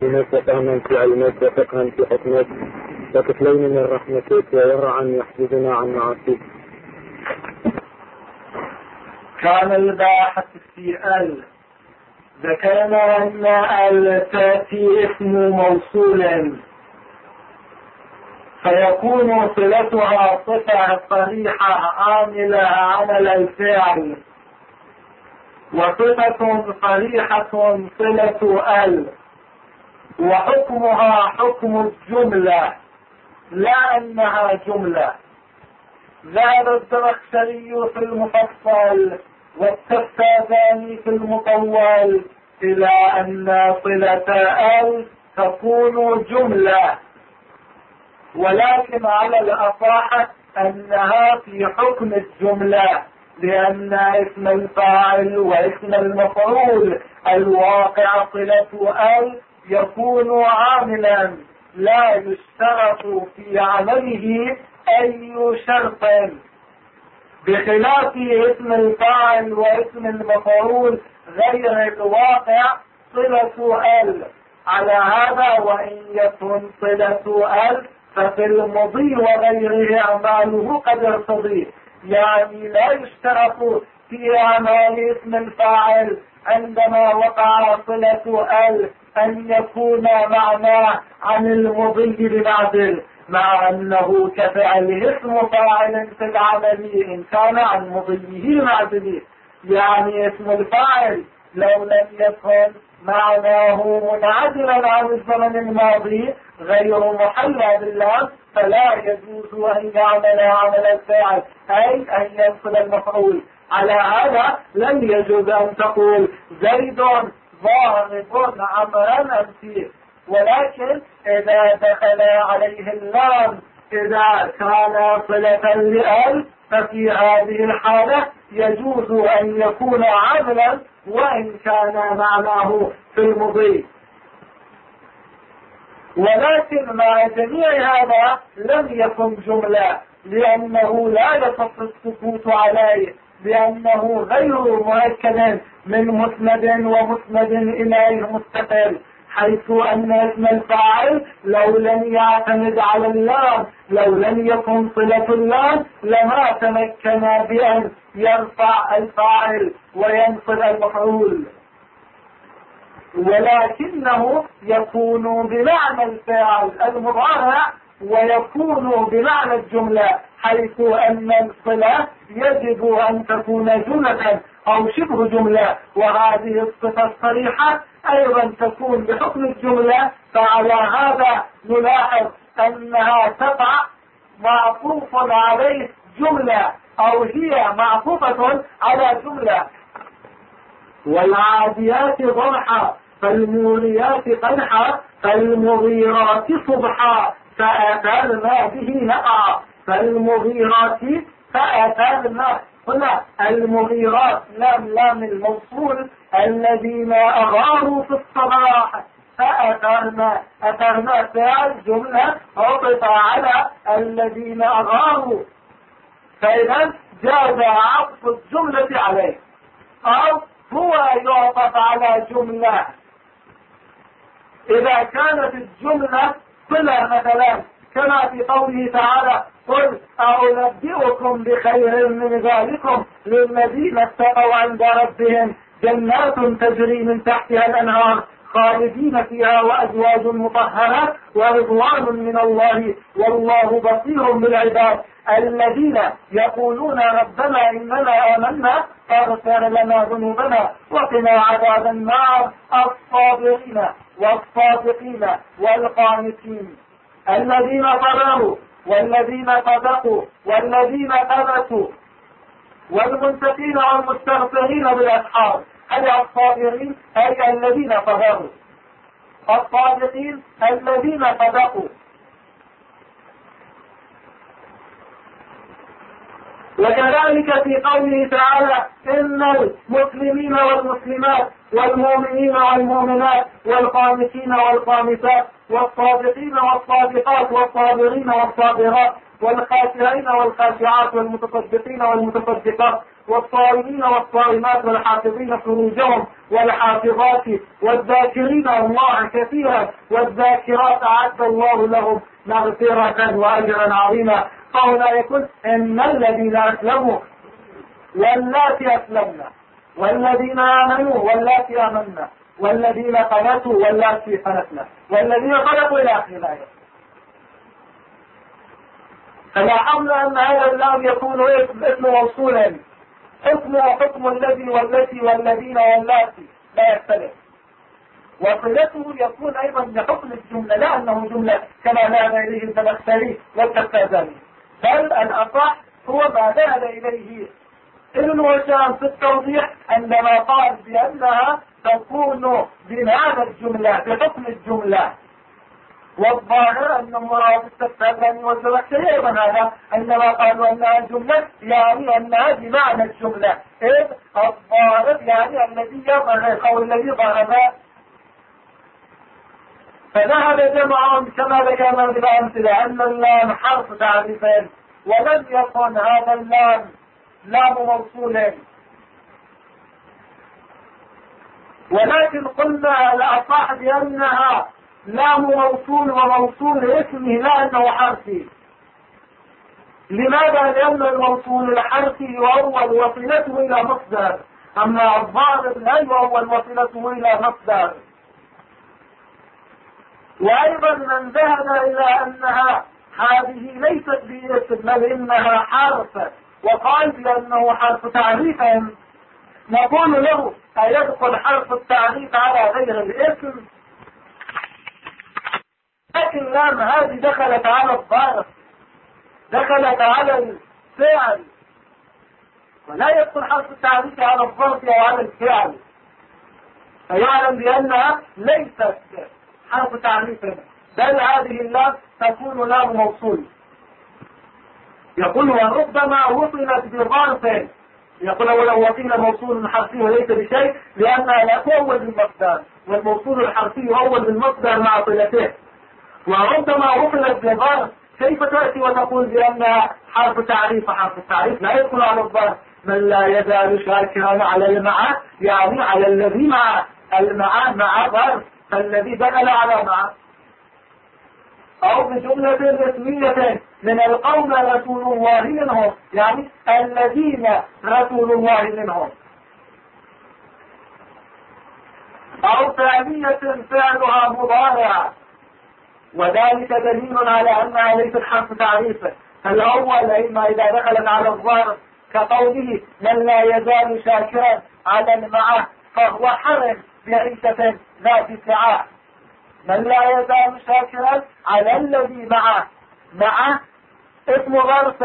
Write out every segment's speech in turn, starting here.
علمك وفهما في علمك وفقها في حكمك وكفلين من رحمتك وورعا يحفظنا عن معاصيك. كان الباحث في ذكرنا أن تأتي اسم موصول فيكون صلتها صفة صريحة عاملة عمل الفعل، وصفة صريحة صلة وحكمها حكم الجملة لا أنها جملة. ذهب الزمخشري في المفصل والتفتازاني في المطول إلى أن صلة تكون جملة، ولكن على الأصح أنها في حكم الجملة، لأن اسم الفاعل واسم المفعول الواقع صلة يكون عاملا لا يشترط في عمله أي شرط، بخلاف اسم الفاعل واسم المفعول غير الواقع صلة على هذا وإن يكن صلة ففي المضي وغيره أعماله قد يرتضي، يعني لا يشترط في أعمال اسم الفاعل عندما وقع صلة أن يكون معناه عن المضي بمعدل، مع أنه كفعله اسم فاعل في العمل إن كان عن مضيه معدل. يعني اسم الفاعل لو لم يكن معناه منعزلا عن الزمن الماضي غير محلى بالله فلا يجوز أن يعمل عمل الفاعل، أي أن ينصب المفعول. على هذا لم يجوز أن تقول زيد ضارب عمرا أمسيه، ولكن إذا دخل عليه اللام إذا كان صلة لأل ففي هذه الحالة يجوز أن يكون عملا وإن كان معناه في المضي. ولكن مع جميع هذا لم يكن جملة، لأنه لا يصح السكوت عليه، لأنه غير مؤكد من مسند ومسند إليه مستقل، حيث أن اسم الفاعل لو لم يعتمد على اللام، لو لم يكن صلة اللام لما تمكن بأن يرفع الفاعل وينصب المفعول، ولكنه يكون بمعنى الفاعل المضارع ويكون بمعنى الجملة، حيث أن الصلة يجب أن تكون جملة أو شبه جملة، وهذه الصفة الصريحة أيضا تكون بحكم الجملة. فعلى هذا نلاحظ أنها تقع معطوف عليه جملة أو هي معطوفة على جملة. والعاديات ضبحا فالموريات قدحا فالمغيرات صبحا فأثرنا به نقعا، فالمغيرات فأثرنا. هنا المغيرات لام الموصول الذين أغاروا في الصباح، أثرنا فعل جملة عطف على الذين أغاروا، فإذا جاز عطف الجملة عليه، أو هو يعطف على جملة إذا كانت الجملة صلة، مثلا كما في قوله تعالى قل أنبئكم بخير من ذلكم للذين اتقوا عند ربهم جنات تجري من تحتها الأنهار خالدين فيها وأزواج مطهرة ورضوان من الله والله بصير بالعباد الذين يقولون ربنا إننا آمنا فاغفر لنا ذنوبنا وقنا عذاب النار الصابرين والصادقين والقانتين الذين صبروا والذين صدقوا والذين ثبتوا والمنتقين والمستغفرين بالأسحار. أي الصابرين أي الذين صبروا، الصادقين الذين صدقوا. وكذلك في قوله تعالى إن المسلمين والمسلمات والمؤمنين والمؤمنات والقانتين والقانتات والصادقين والصادقات والصابرين والصابرات والخاشعين والخاشعات والمتصدقين والمتصدقات والصائمين والصائمات والحافظين فروجهم والحافظات والذاكرين الله كثيرا والذاكرات أعد الله لهم مغفرة وأجرا عظيما. فهنا يقول إن الذين أسلموا واللاتي أسلمنا والذين آمنوا واللاتي آمنا والذين قنتوا واللاتي قنتنا والذين قنتوا إلى آخر الآية. فلاحظنا أن هذا اللام يكون اسم موصولا، حكم الذي والتي والذين واللاتي لا يختلف، وصلته يكون أيضا بحكم الجملة لا أنه جملة كما ذهب إليه الزمخشري والكتازاني، بل الأصح هو ما ذهب إليه ابن هشام في التوضيح عندما قال بأنها تكون بمعنى الجملة بحكم الجملة. والظاهر أن مراد الكتازاني والزمخشري أيضا هذا عندما قالوا أنها جملة يعني أنها بمعنى الجملة، إذ الظاهر يعني الذي يظهر أو الذي ظهر. فذهب جمع كما ذكرنا بالأمثلة أن اللام حرف تعريف ولم يكن هذا اللام لام موصول، ولكن قلنا الأصح بأنها لام موصول وموصول اسمه لا أنه حرفي. لماذا؟ لأن الموصول الحرفي يؤول وصلته إلى مصدر، أما الظاهر لا يؤول وصلته إلى مصدر. وأيضا من ذهب إلى أنها هذه ليست باسم بل إنها حرف وقال بأنه حرف تعريف، نقول له أيدخل حرف التعريف على غير الاسم؟ لكن لام هذه دخلت على الظرف، دخلت على الفعل، ولا يدخل حرف التعريف على الظرف أو على الفعل، فيعلم بأنها ليست حرف تعريف، بل هذه اللام تكون لام موصول. يقول وربما وصلت بظرف، يقول ولو وصل موصول حرفي وليس بشيء لأنها لا تؤول بالمصدر، والموصول الحرفي يؤول بالمصدر مع صلته. وربما وصلت بظرف، كيف تأتي وتقول بأنها حرف تعريف؟ حرف التعريف لا يدخل على الظرف، من لا يزال شاكرا على المعه يعني على الذي مع المعه مع ظرف، فالذي دخل على معه. أو بجملة اسمية من القوم رسول الله منهم يعني الذين رسول الله منهم. أو فعلية فعلها مضارع، وذلك دليل على أنها ليست حرف تعريف. فالأول إما إذا دخلت على الظرف كقوله من لا يزال شاكرا على المعه فهو حرم بعيشة ذات سعاء، من لا يزال شاكرا على الذي معه اسم ظرف.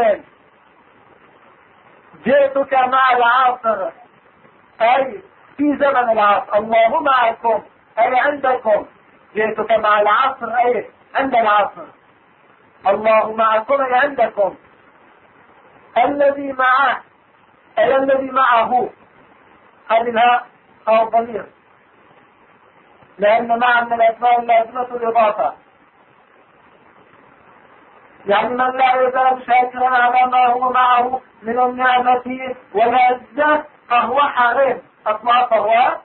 جئتك مع العاصر أي في زمن العصر، الله معكم أي عندكم، جئتك مع العصر أي عند العصر، الله معكم أي عندكم. الذي معه أي الذي معه، هذه أو ضمير، لأن مع من الأسماء اللازمة الإضافة، يعني من لا يزال شاكرا على ما هو معه من النعمة والعزة فهو حريم، أصلا فهو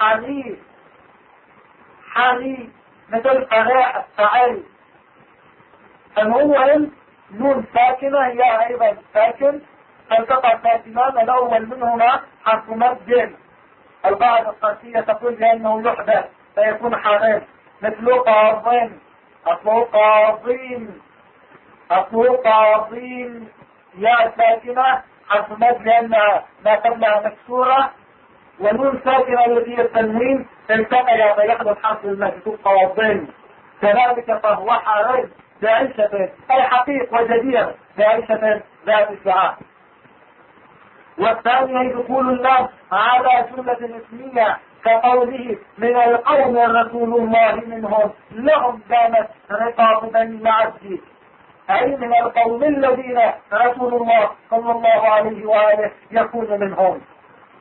حني مثل فعل. فهو نون ساكنة هي أيضا ساكن، فالتقى ساكنان الأول منهما حرف مد، القاعدة القاسية تقول بأنه يحدث فيكون حريم، مثل قاضين، أصل قاضين يا ساكنة حرف مد لأنها ما قبلها مكسورة، ونون ساكنة التي التنوين التقى فيحدث حرف المد قاضين. كذلك فهو حريم بعيشة أي حقيق وجدير بعيشة ذات سعاء. والثانية دخول اللام على جملة اسمية كقوله من القوم رسول الله منهم لهم كانت رقاب بني معد، أي من القوم الذين رسول الله صلى الله عليه وآله يكون منهم.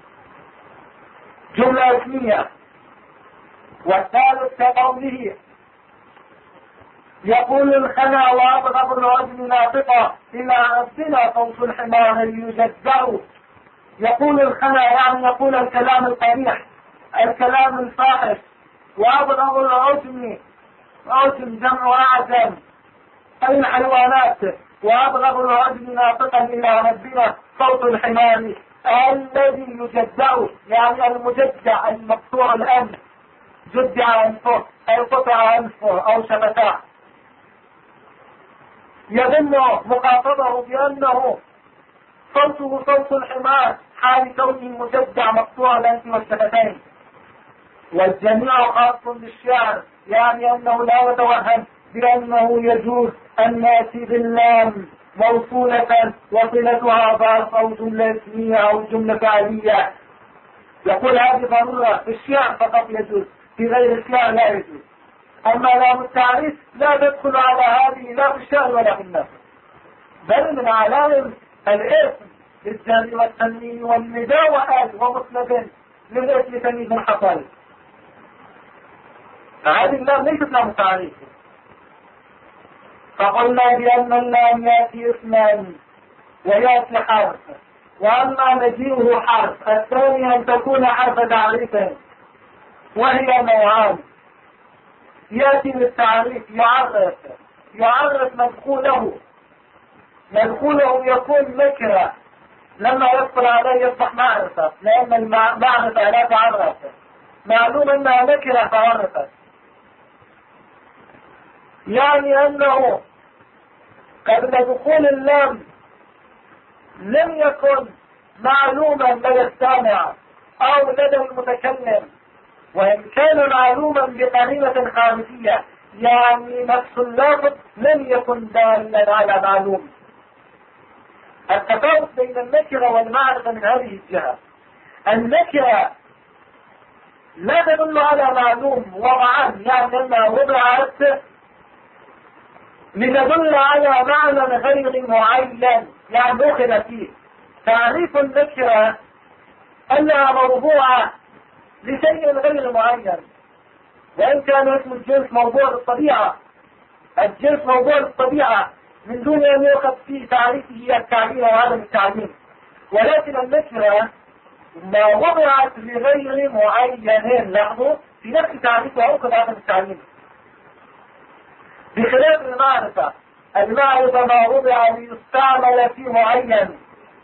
جملة اسمية. والثالث كقوله يقول الخنا وأبغض العجم ناطقة إلى ربنا صوت الحمار يجزع. يقول الخنا يعني يقول الكلام القبيح، الكلام الفاحش. وأبغض العجم، عجم جمع أعجم أي الحيوانات. وأبغض العجم ناطقا إلى ربنا صوت الحمار الذي يجزع، يعني المجزع المقطوع الأنف، جدع أنفه أي قطع أنفه أو شفتاه. يظن مخاطبه بأنه صوته صوت الحمار حال كونه مجدع مقطوع الأنف والشفتين. والجميع خاص بالشعر، يعني أنه لا يتوهم بأنه يجوز أن نأتي باللام موصولة وصلتها ظرف أو جملة اسمية أو جملة فعلية. يقول هذه ضرورة في الشعر فقط يجوز، في غير الشعر لا يجوز. أما لام التعريف لا تدخل على هذه لا في الشعر ولا في النثر، بل من علائم الاسم للجمع والتنوين والنداء وآل ومسند للاسم تمييز حصل. فهذه اللام ليست لام التعريف. فقلنا بأن اللام يأتي اسمان ويأتي حرف، وأما مجيئه حرف الثاني أن تكون حرف تعريف، وهي نوعان. يأتي للتعريف يعرف مدخوله يكون نكرة، لما يدخل عليه يصبح معرفة، لأن المعرفة لا تعرف، معلوم أنها نكرة تعرفت. يعني أنه قبل دخول اللام لم يكن معلوما لدى السامع أو لدى المتكلم، وإن كان معلوما بقرينة خارجية، يعني نفس اللفظ لم يكن دالا على معلوم. التفاوت بين النكرة والمعرفة من هذه الجهة: النكرة لا تدل على معلوم وضعا، يعني أنها وضعت لتدل على معنى غير معين، يعني أخذ فيه. تعريف النكرة أنها موضوعة لشيء غير معين، وإن كان اسم الجنس موضوع للطبيعة، الجنس موضوع للطبيعة من دون أن يؤخذ فيه تعريفه التعليم وعدم التعليم. ولكن النكرة ما وضعت لغير معين، لاحظوا في نفس تعريفها أخذ عدم التعليم، بخلاف المعرفة. المعرفة ما وضع ليستعمل في معين.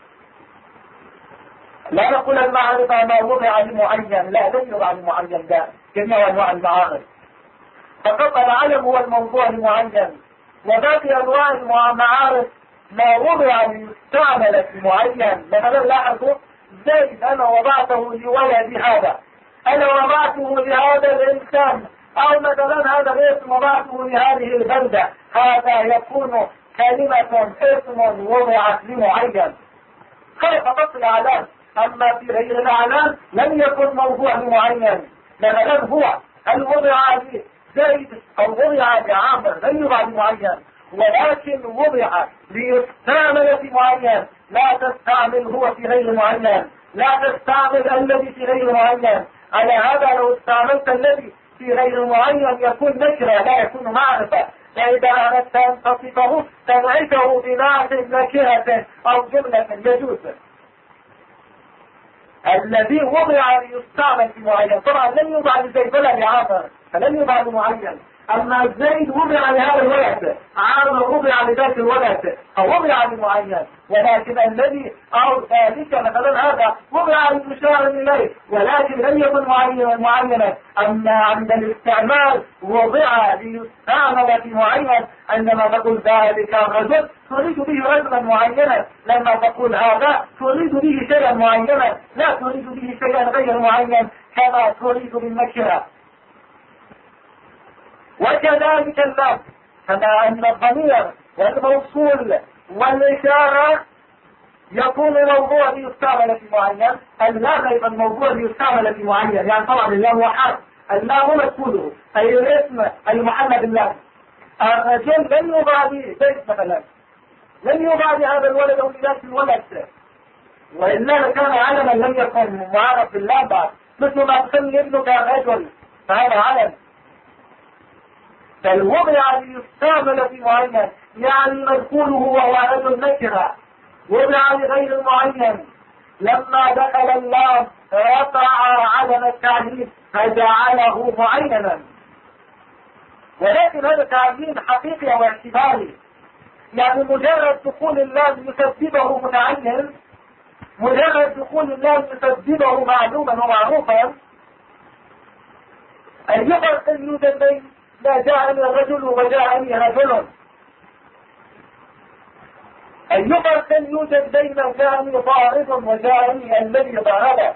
لا نقول المعرفة ما وضع لمعين، لا، لم يوضع لمعين، ده جميع أنواع المعارف. فقط العلم هو الموضوع لمعين، وباقي أنواع المعارف ما وضع ليستعمل في معين. مثلا لاحظوا زيد أنا وضعته لولدي هذا، أنا وضعته لهذا الإنسان، أو مثلا هذا الاسم وضعته لهذه البلدة، هذا يكون كلمة اسم وضعت لمعين. هذا فقط الأعلام. أما في غير الأعلام لم يكن موضوع لمعين. مثلا هو هل وضع لزيد أو وضع لعامر، لم يوضع لمعين، ولكن وضع ليستعمل في معين. لا تستعمل هو في غير معين، لا تستعمل الذي في غير معين. على هذا لو استعملت الذي في غير معين يكون نكرة لا يكون معرفة. فإذا أردت أن تصفه تنعته بنعت نكرة أو جملة يجوز. الذي وضع ليستعمل في معين طبعا لن يوضع لزيد ولا لعامر، فلن يوضع لمعين. أما زيد وضع لهذا الولد، عامر وضع لذات الولد، أو وضع لمعين. ولكن الذي أو ذلك مثلا هذا وضع للمشار إليه، ولكن لم يكن معينا. أما عند الاستعمال وضع ليستعمل في معين. عندما تقول ذلك الرجل تريد به رجلا معينا، لما تقول هذا تريد به شيئا معينا، لا تريد به شيئا غير معين كما تريد بالنكرة. وكذلك اللفظ، كما أن الضمير والموصول والإشارة يكون موضوع ليستعمل في معين، اللام أيضا موضوع ليستعمل في معين. يعني طبعا اللام هو حرف، اللام مدخوله أي الاسم المحمد اللام. الرجل لن يوضع به زيد مثلا، لن يوضع بهذا الولد أو بذات الولد، وإلا كان علما لم يكن معرف باللام بعد. مثل ما تسمي ابنك رجل فهذا علم. بل وضع ليستعمل في معين، يعني مدخوله وهو رجل نكرة وضع لغير معين. لما دخل اللام رفع علم التعليم فجعله معينا، ولكن هذا تعليم حقيقي او اعتباري. يعني مجرد دخول اللام يسببه متعين، مجرد دخول اللام يسببه معلوما ومعروفا. أن يفرق يوجد بين لا جاءني رجل وجاءني رجل، أن يفرق يوجد بين جاءني ضارب وجاءني الذي ضربه.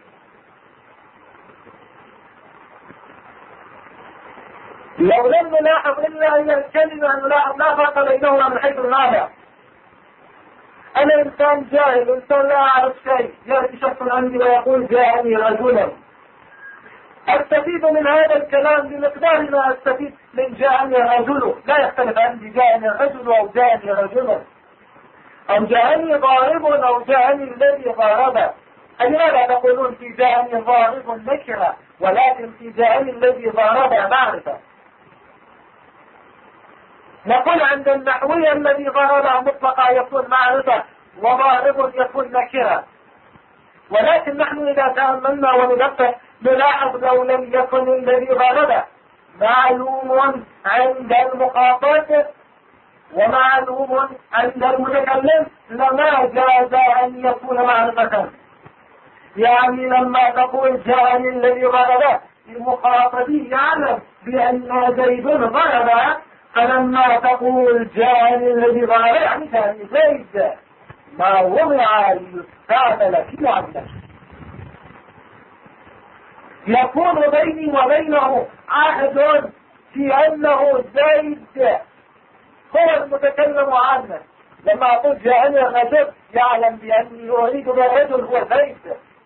لو لم نلاحظ إلا أن الكلمة نلاحظ لا فرق بينهما من حيث المعنى. أنا إنسان جاهل، إنسان لا أعرف شيء، يأتي شخص عندي ويقول جاءني رجلا، أستفيد من هذا الكلام بمقدار ما أستفيد من جاءني رجل. لا يختلف عندي جاءني رجل أو جاءني رجل، أو جاءني ضارب أو جاءني الذي ضارب. لماذا تقولون في جاءني ضارب نكرة ولكن في جاءني الذي ضارب معرفة؟ نقول عند النحوي الذي ضرب مطلقا يكون معرفة وضارب يكون نكرة، ولكن نحن إذا تأملنا وندقق نلاحظ لو لم يكن الذي ضرب معلوم عند المخاطب ومعلوم عند المتكلم لما جاز أن يكون معرفة. يعني لما تقول جاءني الذي ضرب المخاطب يعلم بأن زيد ضرب، فلما تقول جاءني الذي ضرب يعني جاءني زيد، ما وضع ليستعمل في معرفة. يكون بيني وبينه عهد في أنه زيد هو المتكلم عنه. لما أقول جاءني الرجل يعلم بأني أريد بالرجل هو زيد.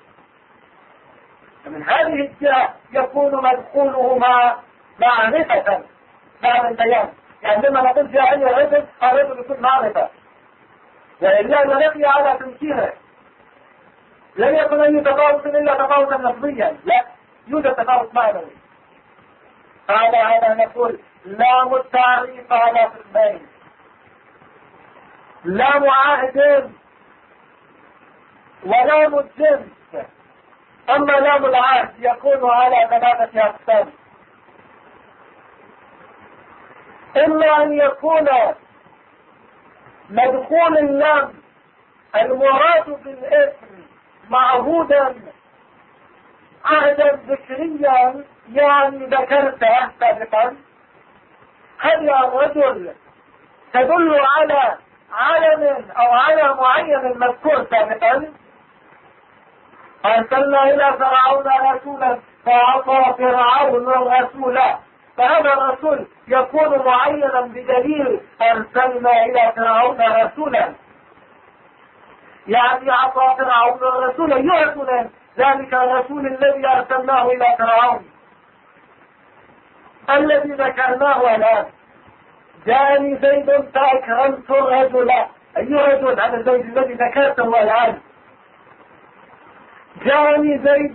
من هذه الجهة يكون مدخوله معرفة مع البيان. يعني لما نقول جاءني الرجل الرجل يكون معرفة، وإلا نلقي على تنكيره. لن يكون أي تفاوت إلا تفاوتا لفظيا، لا يوجد تفاوت معنوي. على هذا نقول لام التعريف على قسمين: لام عهد ولام الجنس. أما لام العهد يكون على ثلاثة أقسام: إما أن يكون مدخول اللام المراد بالاسم معهودا عهدا ذكريا، يعني ذكرته سابقا. هذا الرجل تدل على علم أو على معين مذكور سابقا. أرسلنا إلى فرعون رسولا فعصى فرعون الرسول، فهذا الرسول يكون معينا بدليل أرسلنا إلى فرعون رسولا، يعني عصى فرعون الرسول يعطنا ذلك الرسول الذي أرسلناه إلى فرعون الذي ذكرناه الآن. جاءني زيد فأكرمت الرجل. أي رجل؟ هذا الزيد الذي ذكرته الآن. جاءني زيد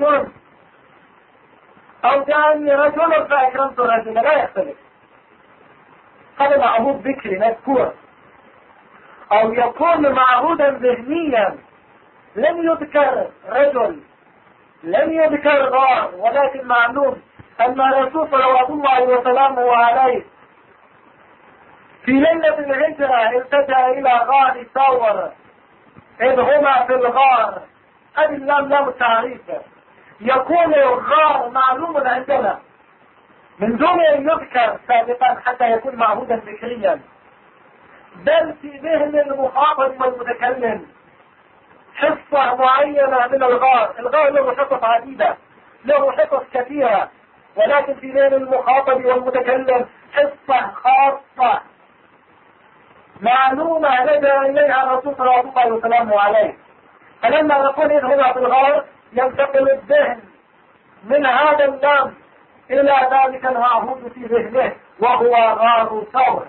أو جاءني رجل فأكرمت الرجل، لا يختلف. هذا معهود ذكري مذكور. أو يكون معهودا ذهنيا، لم يذكر رجل، لم يذكر غار، ولكن معلوم أن الرسول صلوات الله وسلامه عليه في ليلة الهجرة التجأ إلى غار ثور إذ هما في الغار. هذه اللام لام التعريف. يكون الغار معلوم عندنا من دون أن يذكر سابقا حتى يكون معهودا ذكريا، بل في ذهن المخاطب والمتكلم حصة معينة من الغار. الغار له حصص عديدة، له حصص كثيرة، ولكن في ذهن المخاطب والمتكلم حصة خاصة معلومة لدى إليها الرسول صلى الله عليه وسلم عليه. فلما نقول إذ هو في الغار ينتقل الذهن من هذا اللام إلى ذلك المعهود في ذهنه وهو غار ثور،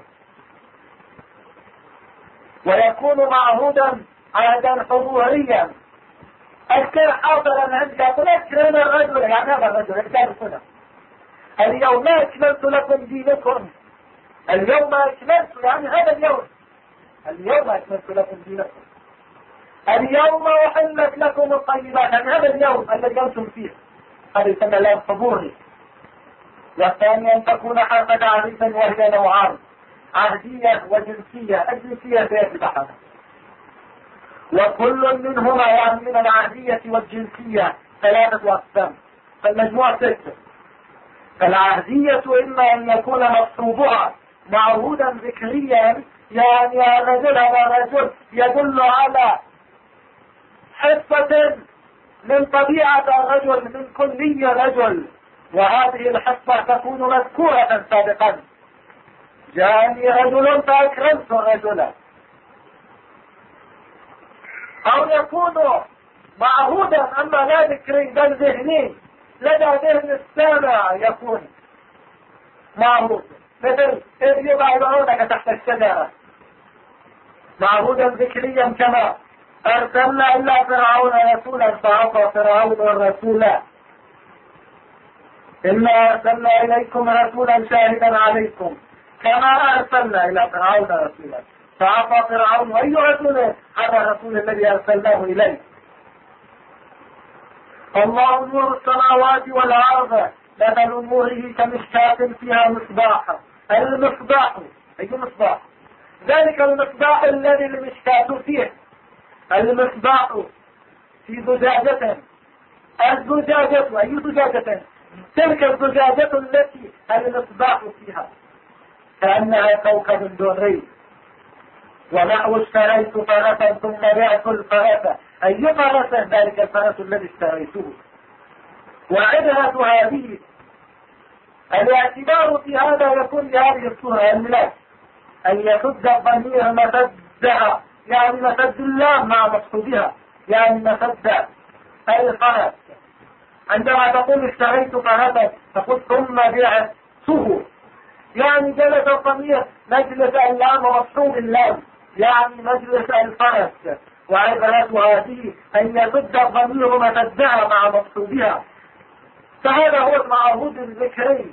ويكون معهودا عهدا حضوريا أذكر حاضرا عندي أقول أكرم الرجل، يعني هذا الرجل كان هنا. اليوم أكملت لكم دينكم. اليوم أكملت يعني هذا اليوم. اليوم أكملت لكم دينكم. اليوم أحلت لكم الطيبات، يعني هذا اليوم الذي أنتم فيه. هذا يسمى اليوم حضوري. والثاني أن تكون حافظ عريفا وهي نوعان: عهدية وجنسية. الجنسية سيتبعها، وكل منهما يعني من العهدية والجنسية 3 أقسام، فالمجموع 6. فالعهدية إما أن يكون مصحوبها معهودا ذكريا، يعني الرجل هذا رجل يدل على حصة من طبيعة الرجل، من كلي رجل، وهذه الحصة تكون مذكورة سابقا: جاءني رجل فأكرمت الرجل. أو يكون معهودا أما لا ذكري بل ذهني، لدى ذهن السامع يكون معهود، مثل إذ يبايعونك تحت الشجرة، معهودا ذكريا كما أرسلنا إلا فرعون رسولا فعصى فرعون الرسول. إنا أرسلنا إليكم رسولا شاهدا عليكم كما أرسلنا إلى فرعون رسولا فعصى فرعون. أي رسول؟ هذا الرسول الذي أرسلناه إليه. الله نور السماوات والأرض، مثل نوره كمشكاة فيها مصباح. المصباح أي مصباح؟ ذلك المصباح الذي المشكاة فيه. المصباح في زجاجة. الزجاجة أي زجاجة؟ تلك الزجاجة التي المصباح فيها كأنها كوكب دري. ونحو اشتريت فرسا ثم بعت الفرس. أي فرس؟ ذلك الفرس الذي اشتريته. وعدها هذه. الاعتبار في هذا يكون بهذه الصورة: الملاك أن يسد الضمير مسدها، يعني مسد الله مع مقصودها، يعني مسد الفرس. عندما تقول اشتريت فرسا تقول ثم بعته، يعني جلس الضمير مجلس اللام ومقصود اللام، يعني مجلس الفرس. وعبرة هذه أن يسد الضمير مسدها مع مقصودها. فهذا هو المعهود الذكري.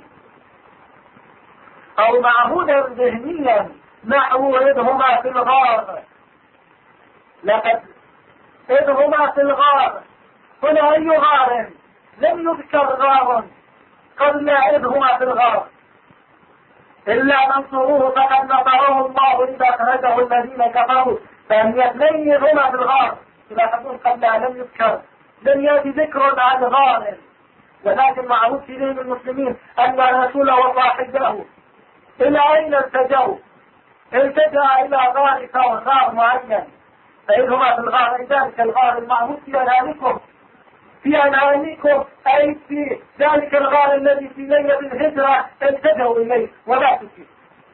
أو معهودا ذهنيا نحو إذ هما في الغار. لقد إذ هما في الغار، هنا أي غار؟ لم يذكر غار قبل إذ هما في الغار، إلا من صروه فقد نصره الله إذا أخرجه الذين كفروا. ثانية اثنين هما في الغار، تلاحظون قبلها لم يذكر، لم يأتي ذكر عن غار. ولكن معروف في دين المسلمين أن الرسول وصاحبه إلى أين التجوا؟ التجا إلى غار ثور، غار معين. فإذ هما في الغار، ذلك الغار المعروف في أنامكم، في أنامكم أي في ذلك الغار الذي في ليلة الهجرة التجوا إليه وباتوا فيه.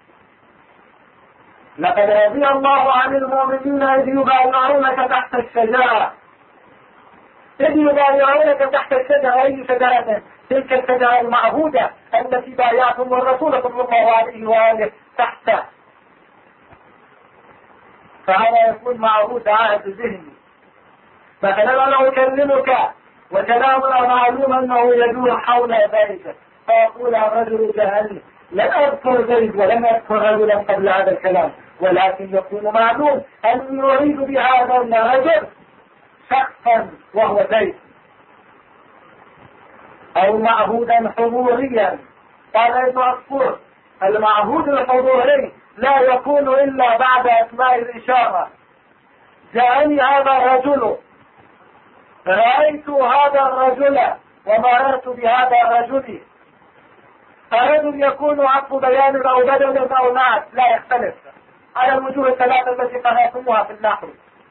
لقد رضي الله عن المؤمنين إذ يبايعونك تحت الشجرة. إذ يبايعونك تحت الشجرة، أي شجرة؟ تلك الشجرة المعهودة التي بايعتم الرسول صلى الله عليه وآله تحته. فهذا يكون معهود عهد ذهني. مثلا أنا أكلمك وكلامنا معلوم أنه يدور حول ذلك، فيقول الرجل جهل لن أذكر زيد ولم أذكر رجلا قبل هذا الكلام، ولكن يكون معلوم أن يريد بهذا الرجل شخصا وهو زيد. أو معهودا حضوريا. قال ابن عصفور: المعهود الحضوري لا يكون إلا بعد أسماء الإشارة. جاءني هذا الرجل، رأيت هذا الرجل، ومررت بهذا الرجل. الرجل يكون عطف بيان أو بدل أو نعت، لا يختلف على الوجوه الثلاثة التي قرأتموها في النحو.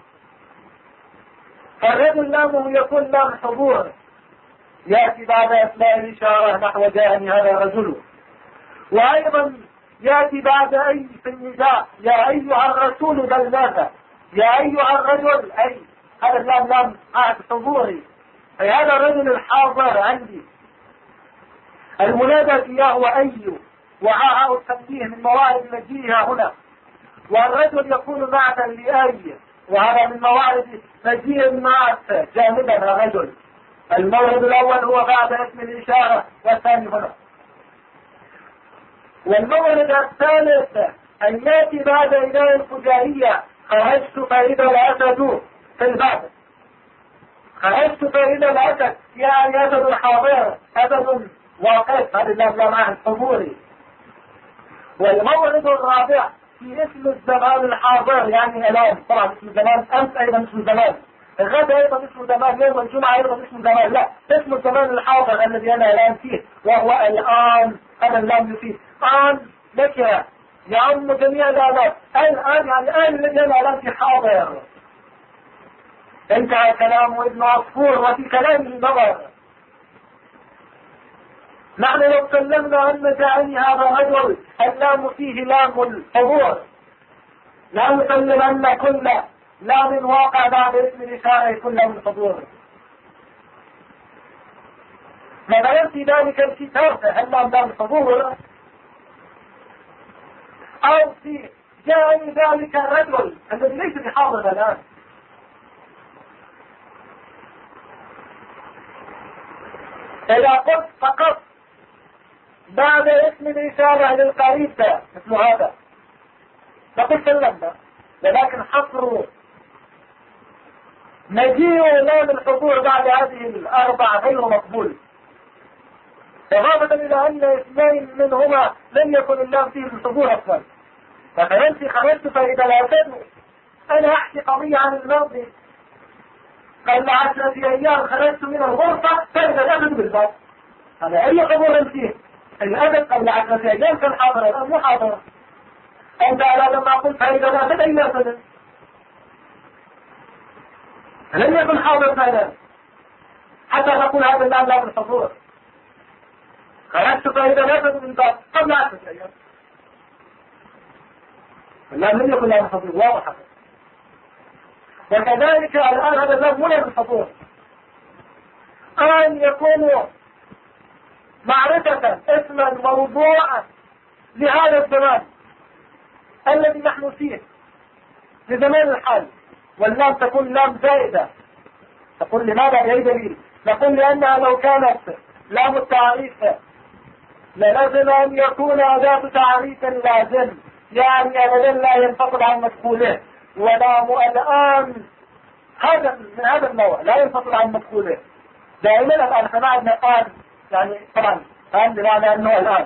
فالرجل لامه يكون لام حضور، يأتي بعد أسماء الإشارة نحو جاءني هذا الرجل. وأيضا يأتي بعد أي في النداء: يا أيها الرسول بلغ، يا أيها الرجل، أي هذا اللام لام عهد حضوري، أي هذا الرجل الحاضر عندي. المنادى فيها هو أي، وعاء التنبيه من موارد مجيئها هنا. والرجل يكون معتا لأي، وهذا من موارد مجيء الناس جانبا الرجل. المورد الأول هو بعد اسم الإشارة والثاني هنا. والمورد الثالث أن يأتي بعد إله الفجائية خرجت فإذا الأسد في البعض. خرجت فإذا الأسد يعني أسد حاضر، أسد واقف، هذا اللام عن حضوري. والمورد الرابع في اسم الزمان الحاضر يعني الآن، طبعا اسم الزمان أمس أيضا اسم الزمان، الغد أيضا اسم الزمان، يوم الجمعة أيضا اسم الزمان، لا اسم الزمان الحاضر الذي أنا الآن فيه وهو الآن. هذا اللام فيه آن نكرة يعم جميع الآلات. الآن يعني الآن الذي أنا الآن في حاضر. انتهى كلام ابن عصفور وفي كلامه نظر. نحن لو سلمنا أن جعلني هذا الرجل اللام فيه لام الحضور، لا نسلم أن كل لام واقع بعد اسم الإشارة يكون لام الحضور. مثلا في ذلك الكتاب هل لام الحضور، أو في جاءني ذلك الرجل الذي ليس بحاضر الآن. إذا قلت فقط بعد اسم الإشارة للقريب مثل هذا فقلت سلمنا، ولكن حصر مجيء لام الحضور بعد هذه الأربعة غير مقبول، إضافة إلى أن اثنين منهما لم يكن اللام فيه الحضور أصلا. فخرجت فإذا لا تدري أنا أحكي قضية عن الماضي قبل 10 أيام خرجت من الغرفة فإذا الأبد بالباب، هذا أي حضور فيه؟ الأبد قبل 10 أيام كان حاضر، الآن مو حاضر. أنت على لما قلت فإذا الأبد أي أبد لم يكن حاضر فعلا حتى نقول هذا الآن لا بالحضور. خرجت فإذا الأبد بالباب قبل 10 أيام، الآن لم يكن لا بالحضور واضح. وكذلك الآن هذا اللام ولا بالحضور أن يكون معرفة اسما موضوعا لهذا الزمان الذي نحن فيه لزمان الحال، واللام تكون لام زائدة. تقول لماذا بأي دليل؟ نقول لأنها لو كانت لام التعريف للازم أن يكون أداة تعريف لازم، يعني أبدا لا ينفصل عن مدخوله، ولام الآن هذا من هذا النوع لا ينفصل عن مدخوله دائما. الآن سمعنا الآن يعني طبعا الآن بمعنى أنه الآن،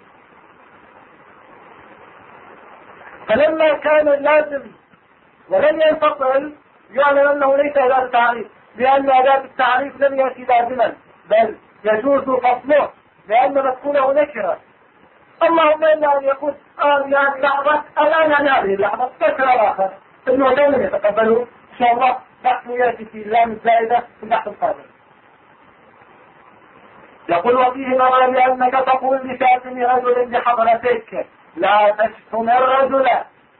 فلما كان اللازم ولم ينفصل يعلم أنه ليس أداة تعريف، لأن أداة التعريف لم يأتي لازما بل يجوز فصله لأن مدخوله نكرة. اللهم إلا أن يكون يعني لحظة الآن عن هذه اللحظة تكرر آخر إنه لم يتقبلوا إن شاء الله بحث يأتي في اللام الزائدة في البحث القادم. يقول وفيه نظر لأنك تقول لشاتم رجل بحضرتك لا تشتم الرجل.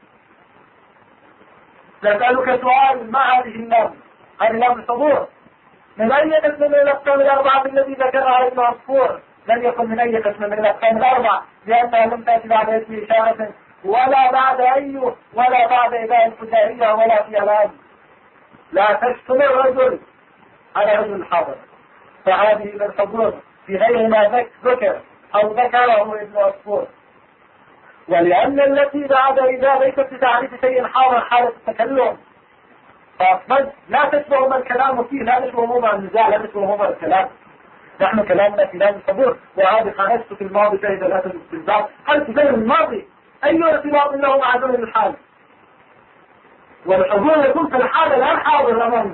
نسألك سؤال مع هذه اللام، هذه اللام الحضور من أي قسم من الأقسام الأربعة الذي ذكرها ابن عصفور؟ لم يكن من أي قسم من الأقسام الأربعة لأنها لم تأتي بعد اسم إشارة ولا بعد أي ولا بعد إله الفجائية ولا في الآن. لا تشتم الرجل على رجل الحاضر، فهذه للحضور في غير ما ذكر أو ذكره ابن عصفور. ولأن التي بعد إذا ليست بتعريف شيء حاضر حالة التكلم فأصلا لا تشبه ما الكلام فيه، لا تشبه موضع النزاع، لا تشبه موضع الكلام. نحن كلامنا في لام الحضور، وهذه خرجت في الماضي شهد الأسد استنزاع. هل تزين الماضي أي ارتباط له مع زمن الحال؟ والحضور يكون في الحال الآن حاضر أمامي.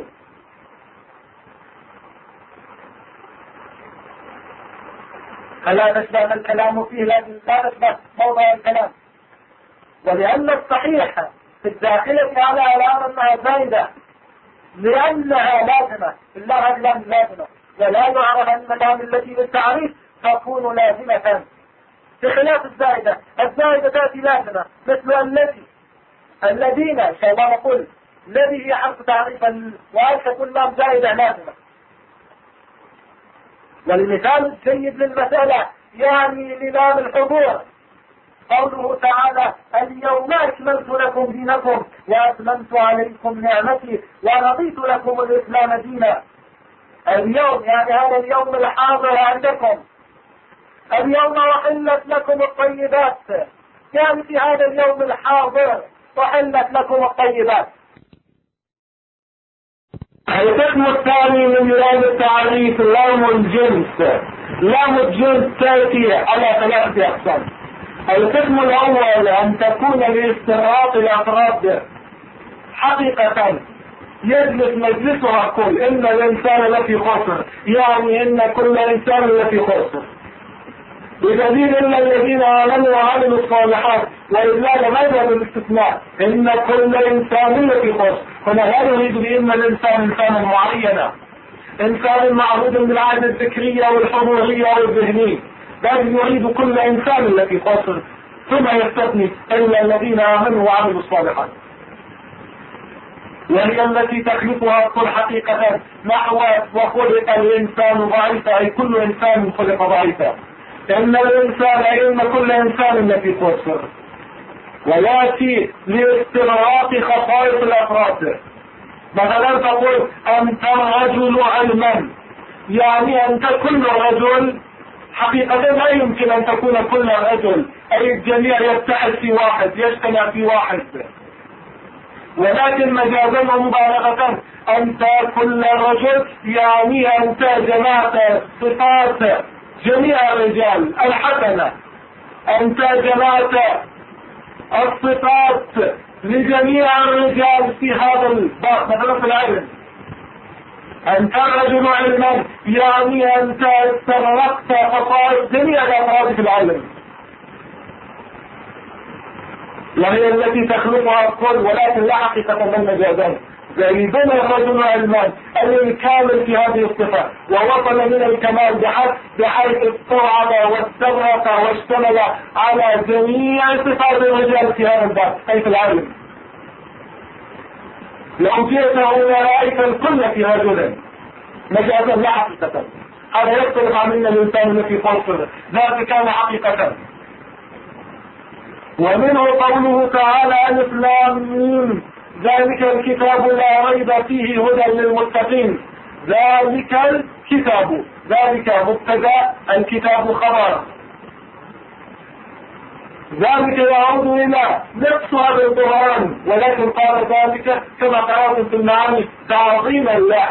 فلا تشبه الكلام فيه لكن لا تشبه موضع الكلام. ولأن الصحيح في الداخلة على الأمر أنها زايدة لأنها لازمة، الله لام لازمة، ولا يعرف أن اللام التي بالتعريف تكون لازمة بخلاف الزائدة. الزائدة تأتي لازمة مثل الذين إن شاء الله نقول الذي هي حرف تعريف وهل تكون لام زائدة لازمة. والمثال الجيد للمسألة يعني للام الحضور قوله تعالى تعالى اليوم أكملت لكم دينكم وأتممت عليكم نعمتي ورضيت لكم الإسلام دينا. اليوم يعني هذا اليوم الحاضر عندكم، اليوم أحلت لكم الطيبات، يعني في هذا اليوم الحاضر أحلت لكم الطيبات. القسم الثاني من لام التعريف لام الجنس. لام الجنس تأتي على 3 أقسام. القسم الأول أن تكون لاستغراق الأفراد حقيقة يجلس مجلسها كل إن الإنسان لفي خسر، يعني إن كل إنسان لفي خسر، بدليل إن الذين آمنوا وعملوا الصالحات، وإلا لماذا بالاستثناء إن كل إنسان لفي خسر. هنا لا يريد بإن الإنسان إنسانا معينا، إنسان معهود بالعادة الذكرية والحضورية والذهنية، بل يريد كل إنسان لفي خسر، ثم يستثني إلا الذين آمنوا وعملوا الصالحات، وهي التي تخلقها كل حقيقة نحو وخلق الإنسان ضعيفا، أي كل إنسان خلق ضعيفا، إن الإنسان أي إن كل إنسان لفي خسر. ويأتي لاستغراق خصائص الأفراد. مثلا تقول أنت رجل علما، يعني أنت كل رجل، حقيقة لا يمكن أن تكون كل رجل، أي الجميع يتحد في واحد، يجتمع في واحد، ولكن مجازا ومبالغة أنت كل رجل، يعني أنت جمعت صفات جميع الرجال الحسنة، أنت جمعت الصفات لجميع الرجال في هذا الباب. مثلا في العلم أنت رجل علما، يعني أنت استغرقت خصائص جميع الأفراد في العلم، وهي التي تخلقها الكل، ولكن لا حقيقة من مجازا. زيدنا الرجل علمان الكامل في هذه الصفة، ووصل من الكمال بحيث استوعب واستغرق واشتمل على جميع صفات الرجال في هذا الباب، أي في العلم. لو جئت هنا رأيت الكل في رجل مجازا لا حقيقة. هذا يختلف عن ان الانسان الذي خسر، ذلك كان حقيقة. ومنه قوله تعالى ألف لام ميم ذلك الكتاب لا ريب فيه هدى للمتقين. ذلك الكتاب، ذلك مبتدا، الكتاب خبر، ذلك يعود إلى نفس هذا القرآن، ولكن قال ذلك كما قرأتم في المعاني تعظيما له،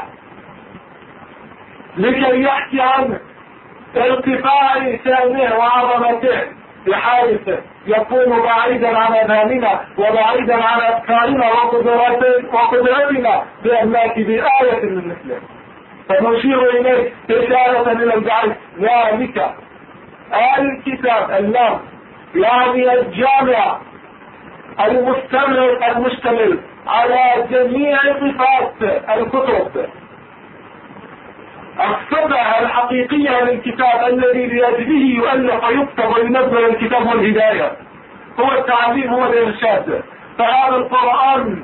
لكي يحكي عن ارتفاع شأنه وعظمته، بحيث يكون بعيدا عن أذهاننا وبعيدا عن أفكارنا وقدرتنا بأن نأتي بآية من مثله، فنشير إليه إشارة إلى البعيد. ذلك الكتاب اللام يعني الجامع المستمر المشتمل على جميع صفات الكتب، الصفة الحقيقية للكتاب الذي لأجله يؤلف ويكتب وينزل الكتاب والهداية، هو التعليم، هو الإرشاد. فهذا القرآن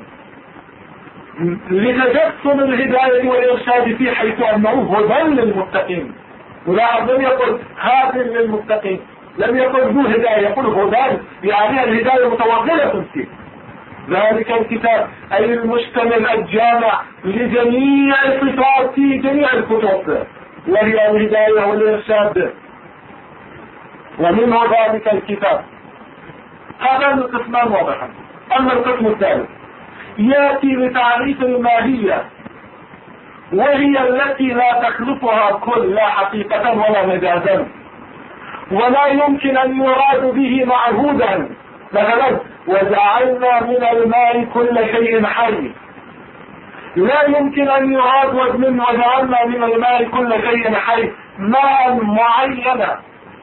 لتجسم الهداية والإرشاد فيه، حيث أنه هدى للمتقين. ولاحظ لم يقل هاد للمتقين، لم يقل ذو هداية، يقول هدى، يعني الهداية متوغلة فيه. ذلك الكتاب أي المشتمل الجامع لجميع الصفات في جميع الكتب، وهي الهداية والإرشاد. ومنه ذلك الكتاب. هذا القسمان واضحا. أما القسم الثالث يأتي بتعريف الماهية، وهي التي لا تخلفها كل، لا حقيقة ولا مجازا، ولا يمكن أن يراد به معهودا. مثلا وجعلنا من الماء كل شيء حي، لا يمكن أن يراد من وجعلنا من الماء كل شيء حي ماء معينا،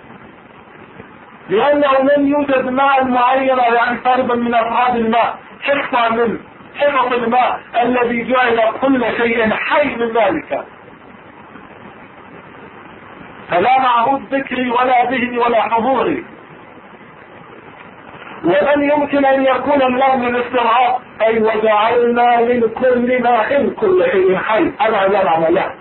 لأنه لم يوجد ماء معينا، يعني فردا من أفراد الماء، حفظا من حفظ الماء الذي جعل كل شيء حي من ذلك. فلا معهود ذكري ولا ذهني ولا حضوري. ولن يمكن أن يكون اللام من استغراق، أي وجعلنا من كل ماء كل شيء حي، هذا لا معنى له،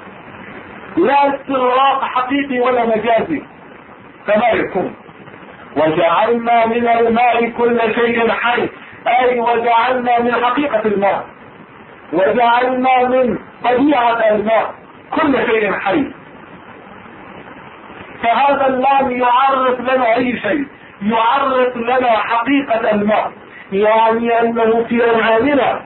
لا استغراق حقيقي ولا مجازي كما يكون. وجعلنا من الماء كل شيء حي، أي وجعلنا من حقيقة الماء، وجعلنا من طبيعة الماء كل شيء حي. فهذا اللام يعرف لنا أي شيء، يعرف لنا حقيقة الماء، يعني أنه في أذهاننا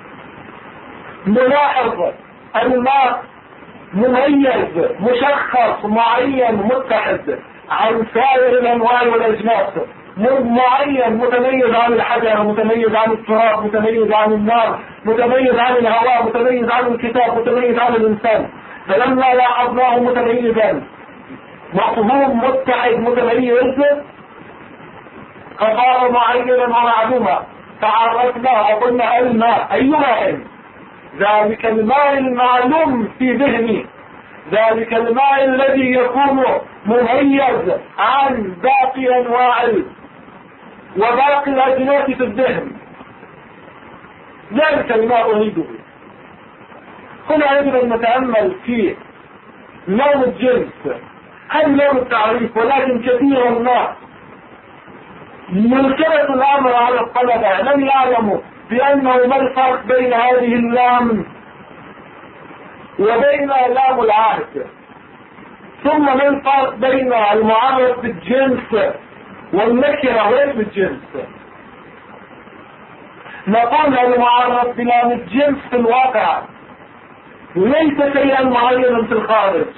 نلاحظ الماء مميز مشخص معين متحد عن سائر الأنواع والأجناس، معين متميز عن الحجر، متميز عن التراب، متميز عن النار، متميز عن الهواء، متميز عن الكتاب، متميز عن الإنسان. فلما لاحظناه متميزا مفهوم متحد متميز فصار معينا ومعلوما، تعرفنا وقلنا الماء أي ماء؟ ذلك الماء المعلوم في ذهني، ذلك الماء الذي يكون مميز عن باقي انواع وباقي الاجناس في الذهن، ذلك الماء اريده. هنا يجب ان نتامل في لون الجنس، هل لون التعريف، ولكن كثيرا ما ملكلة الامر على الطلبة لم يعلموا بانه ما الفرق بين هذه اللام وبين لام العهد، ثم ما الفرق بين المعرف بالجنس والنكرة واسم الجنس. نقول المعرف بلام الجنس في الواقع ليس شيئا معينا في الخارج،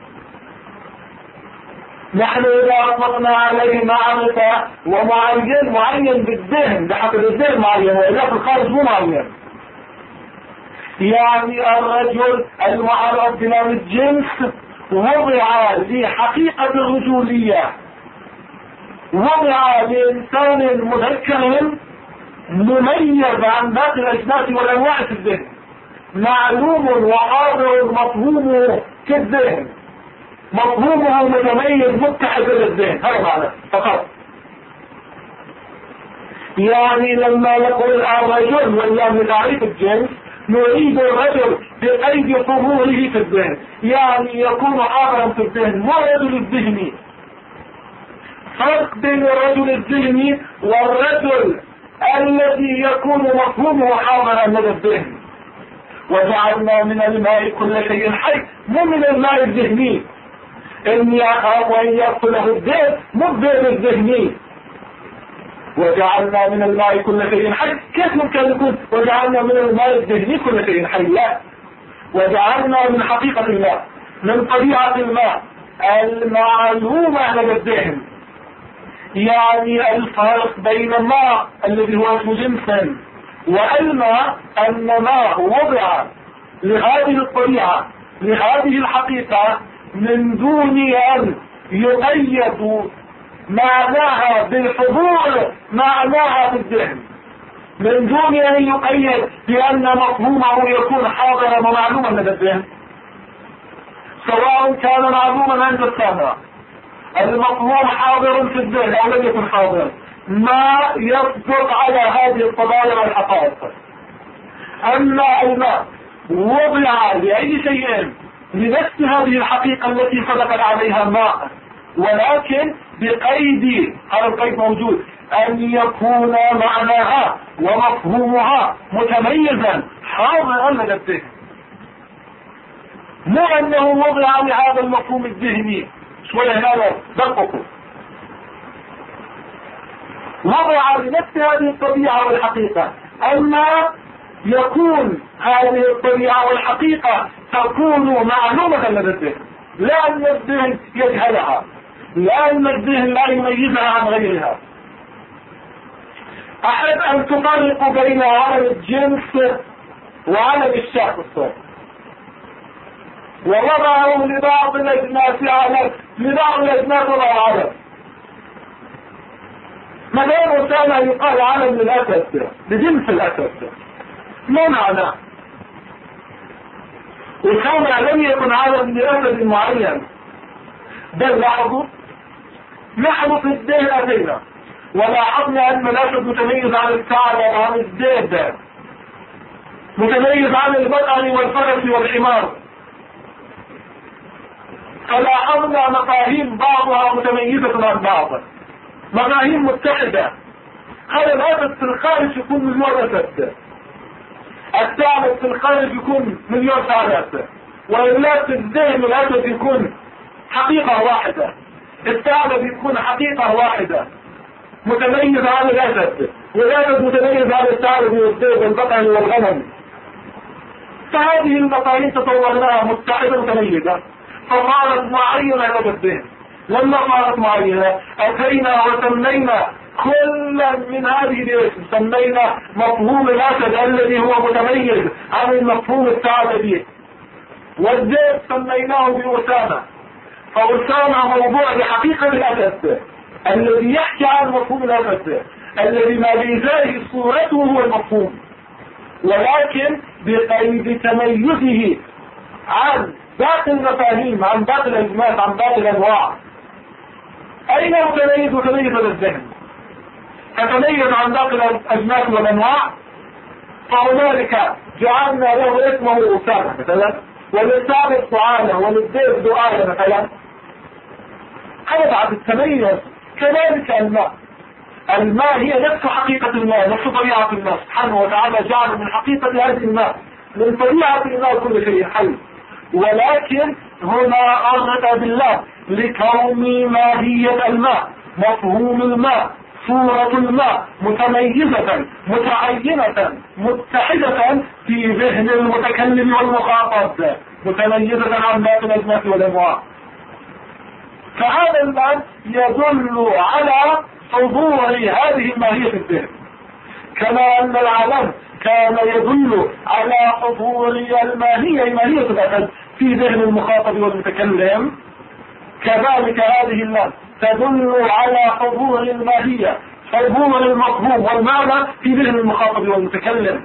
نحن إذا أطلقنا عليه معرفة معين بالذهن بحسب الذهن معين، وإذا في الخارج مو معين. يعني الرجل المعرف بلام الجنس وضع لحقيقة الرجولية، وضع لإنسان مذكر مميز عن باقي الأجناس والأنواع في الذهن، معلوم وحاضر مفهومه في الذهن، مفهومه متميز متحد للذهن، هذا معنى فقط. يعني لما نقول الرجل ولا من تعريف الجنس نريد الرجل بقيد قبوله في الذهن، يعني يكون حاضرا في الذهن، مو الرجل الذهني. فرق بين الرجل الذهني والرجل الذي يكون مفهومه حاضرا من الذهن. وجعلنا من الماء كل شيء حي، مو من الماء الذهني، إني أخاف أن يأكله الذئب، مو الذئب الذهني. وجعلنا من الماء كل شيء حي، كيف ممكن يكون وجعلنا من الماء الذهني كل شيء حي؟ لا، وجعلنا من حقيقة الماء، من طبيعة الماء المعلومة لدى الذهن. يعني الفرق بين الماء الذي هو اسم جنسا والماء أن ماء وضع لهذه الطبيعة لهذه الحقيقة من دون أن يقيد معناها بالحضور معناها في الذهن، من دون أن يقيد بأن مفهومه يكون حاضرا ومعلوما لدى الذهن، سواء كان معلوما عند السامع، المفهوم حاضر في الذهن أو لم يكن حاضر، ما يصدق على هذه القضايا والحقائق. أما الماء وضع لأي شيء لنفس هذه الحقيقة التي صدقت عليها ماء، ولكن بقيد، هذا القيد موجود، أن يكون معناها ومفهومها متميزا حاضرا لدى الذهن، مو أنه وضع لهذا المفهوم الذهني شوية هذا دققوا، وضع لنفس هذه الطبيعة والحقيقة. أما يكون هذه الطبيعة والحقيقة تكون معلومة لدى الذهن، لا أن الذهن يجهلها، لا أن الذهن لا يميزها عن غيرها. أحب أن تفرق بين عالم الجنس وعالم الشخص، ووضعه لبعض الأجناس عالم، لبعض الأجناس وضع عالم. مثلا كان يقال عالم للأسد لجنس الأسد، ما معنى؟ وكان لم يكن عالم لأسد معين، بل لاحظوا نحن في الذهن أتينا ولاحظنا أن الأسد متميز عن الثعلب وعن الدابة، متميز عن البقر والفرس والحمار، فلاحظنا مفاهيم بعضها متميزة عن بعض. مفاهيم متحدة. هذا الأسد في الخارج يكون مليون أسد، الثعلب في الخارج يكون مليون ثعلب، وإلا في الذهن الأسد يكون حقيقة واحدة، الثعلب يكون حقيقة واحدة متميز عن الأسد، والأسد متميز عن الثعلب والذئب والبقر والغنم. فهذه المفاهيم تطورناها متحدة متميزة فصارت معينة لدى الذهن. لما صارت معينة أتينا وسمينا كل من هذه الاسم، سمينا مفهوم الأسد الذي هو متميز عن المفهوم الثعلبي، والذئب سميناه بأسامة، فأسامة موضوع لحقيقة الأسد الذي يحكي عن مفهوم الأسد الذي ما بإزاله صورته هو المفهوم، ولكن بقيد تميزه عن باقي المفاهيم، عن باقي الأجناس، عن باقي الأنواع. أين يتميز؟ متميز للذهن، تتميز عن باقي الأجناس والأنواع، فهنالك جعلنا له اسمه أسامة مثلا، وللثعلب سعالة، وللذئب دعالة مثلا. هذا بعد التميز. كذلك الماء، الماء هي نفس حقيقة الماء، نفس طبيعة الماء. سبحانه وتعالى جعل من حقيقة هذه الماء، من طبيعة الماء كل شيء حي، ولكن هنا أرغب بالله لكون ماهية الماء، مفهوم الماء، صورة الماء متميزة متعينة متحدة في ذهن المتكلم والمخاطب، متميزة عن باقي الأجناس والأنواع. فهذا الماء يدل على حضور هذه الماهية في الذهن، كما أن العلم كان يدل على حضور الماهية، ماهية الأسد في ذهن المخاطب والمتكلم. كذلك هذه اللام تدل على حضور الماهية، حضور المفهوم والمعنى في ذهن المخاطب والمتكلم.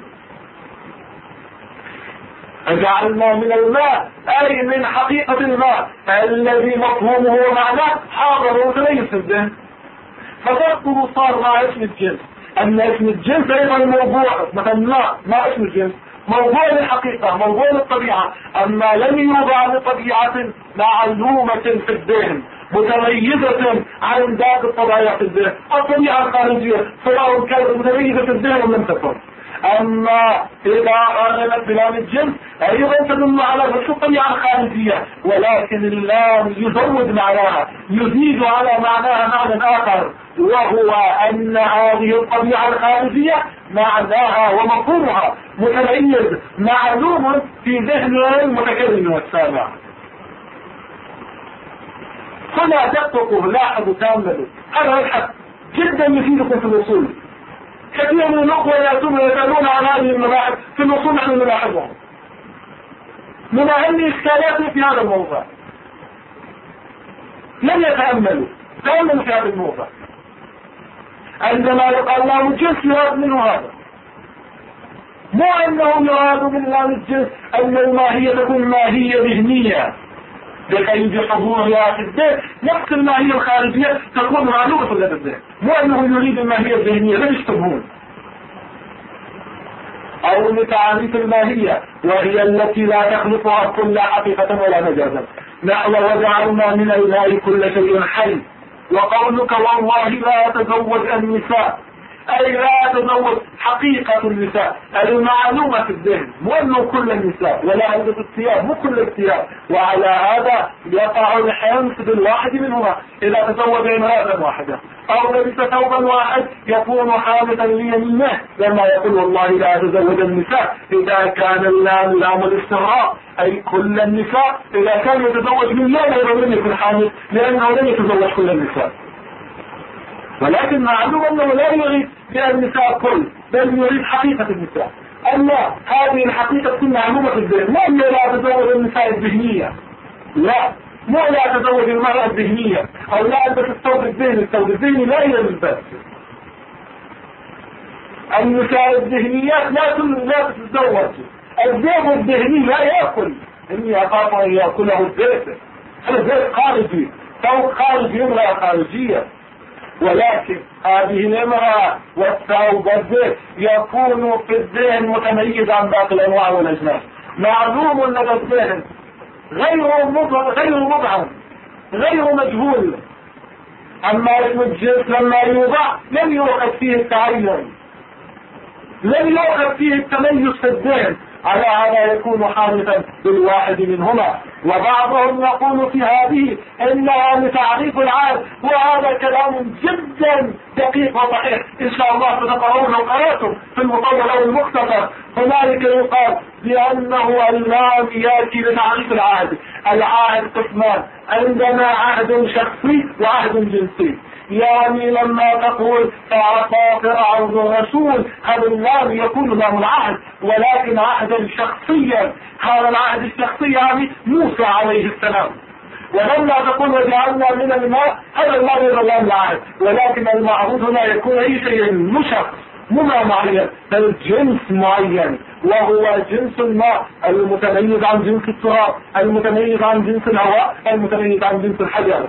فجعلنا من الماء أي من حقيقة الماء الذي مفهومه ومعناه حاضر ومتميز في الذهن. فضربه صار مع اسم الجنس، أن اسم الجنس أيضا موضوع، مثلا ما اسم الجنس موضوع للحقيقة، موضوع للطبيعة، أما لم يوضع لطبيعة معلومة في الذهن متميزة عن ذات الطبيعة في الذهن، الطبيعة الخارجية سواء كانت متميزة في الذهن أم لم تكن. أما إذا أغلت بلام الجنس أيضا تدل على نفس الطبيعة الخارجية، ولكن اللام يزود معناها، يزيد على معناها معنى آخر، وهو أن هذه الطبيعة الخارجية معناها ومفهومها متميز معلوم في ذهن المتكلم والسامع. هنا دققوا، لاحظوا، تأملوا، هذا الحق جدا يفيدكم في الوصول. كثير من الأخوة يأتون ويسألون عن هذه المباحث في الوصول، نحن نلاحظهم من أهم إشكالاتي في هذا الموضوع. لم يتأملوا في هذا الموضوع. عندما يقال لام الجنس يراد منه هذا، مو أنه يراد من لام الجنس أن الماهية تكون ماهية ذهنية بقيد حضورها في الذهن، نفس الماهية الخارجية تكون معلومة لدى الذهن، مو أنه يريد الماهية الذهنية، لا يشتبهون. أو لتعريف الماهية وهي التي لا تخلقها كل حقيقة ولا مجازا، نحو وجعلنا من الماء كل شيء حي. وقولك والله لا تزوج النساء، أي لا تزوج حقيقة النساء المعلومة في الذهن، مو أنه كل النساء ولا عدة الثياب، مو كل الثياب. وعلى هذا يقع الحنث بالواحد منهما إذا تزوج امرأة واحدة أو لبس ثوبا واحد يكون حامثا ليمينه، لما يقول والله لا تزوج النساء إذا كان اللام لام الاستغراق، أي كل النساء. إذا كان يتزوج من لا لم يكن حامث، لأنه لم يتزوج كل النساء. ولكن معلوم أنه لا يريد النساء كل، بل يريد حقيقة النساء. أما هذه الحقيقة تكون معلومة في الذهن، لا أنه لا تزوج النساء الذهنية، لا، مو لا تزوج المرأة الذهنية، أو لا ألبس الثوب الذهني، الثوب الذهني لا يلبس. النساء الذهنيات لا تتزوج. الذئب الذهني لا يأكل، إني أخاف أن يأكله الذئب، هذا الذئب خارجي، ثوب خارجي، امرأة خارجية. ولكن هذه الامرأة والثوب والذئب يكون في الذهن متميز عن باقي الأنواع والأجناس، معلوم لدى الذهن، غير مبهم، غير مجهول. أما اسم الجنس لما يوضع لم يؤخذ فيه التعين، لم يؤخذ فيه التميز في الذهن، على هذا يكون حادثا بالواحد منهما. وبعضهم يقول في هذه انها لتعريف العهد، وهذا كلام جدا دقيق وصحيح، ان شاء الله ستقرؤونه وقرأتم في المطول او المختصر. هنالك يقال بانه اللام ياتي لتعريف العهد. العهد قسمان، عندنا عهد شخصي وعهد جنسي. يعني لما تقول فعصى فرعون الرسول، هذا اللام يكون له العهد، ولكن عهدا شخصيا. هذا العهد الشخصي يعني موسى عليه السلام. ولما تقول وجعلنا من الماء، هذا اللام يظل العهد، ولكن المعهود هنا يكون اي شيء مشخص مما معين، بل جنس معين، وهو جنس الماء المتميز عن جنس التراب، المتميز عن جنس الهواء، المتميز عن جنس الحجر.